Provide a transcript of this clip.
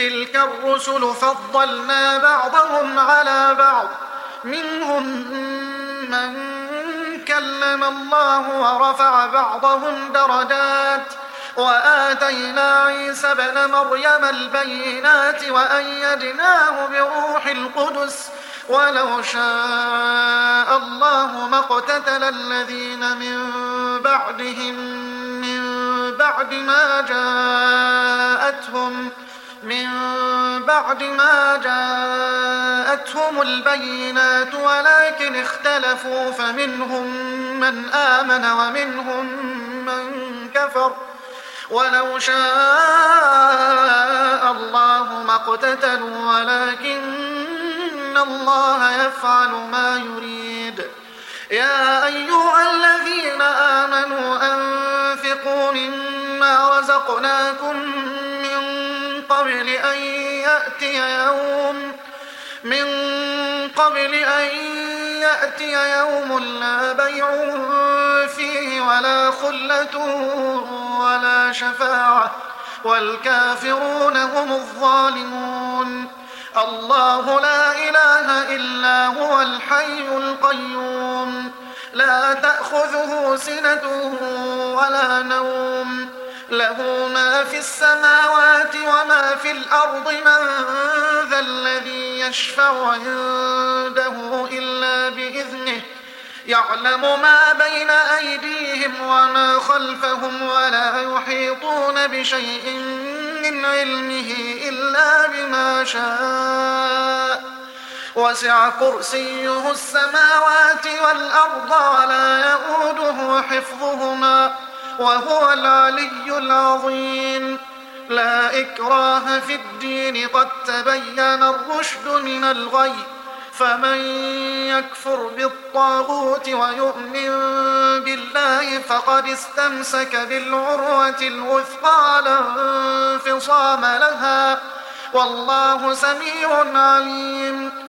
تلك الرسل فضلنا بعضهم على بعض منهم من كلم الله ورفع بعضهم درجات وآتينا عيسى ابن مريم البينات وأيدناه بروح القدس ولو شاء الله ما اقتتل الذين من بعد ما جاءتهم البينات ولكن اختلفوا فمنهم من آمن ومنهم من كفر ولو شاء الله ما اقتتلوا ولكن الله يفعل ما يريد. يا أيها الذين آمنوا أنفقوا مما رزقناكم من قبل أن يأتي يوم لا بيع فيه ولا خلة ولا شفاعة والكافرون هم الظالمون. الله لا إله إلا هو الحي القيوم لا تأخذه سنة ولا نوم له ما في السماوات وما في الأرض من ذا الذي يشفع عنده إلا بإذنه يعلم ما بين أيديهم وما خلفهم ولا يحيطون بشيء من علمه إلا بما شاء وسع كرسيه السماوات والأرض ولا يؤوده حفظهما وهو العلي العظيم. لا إكراه في الدين قد تبين الرشد من الغي فمن يكفر بالطاغوت ويؤمن بالله فقد استمسك بالعروة الوثقى لا انفصام لها والله سميع عليم.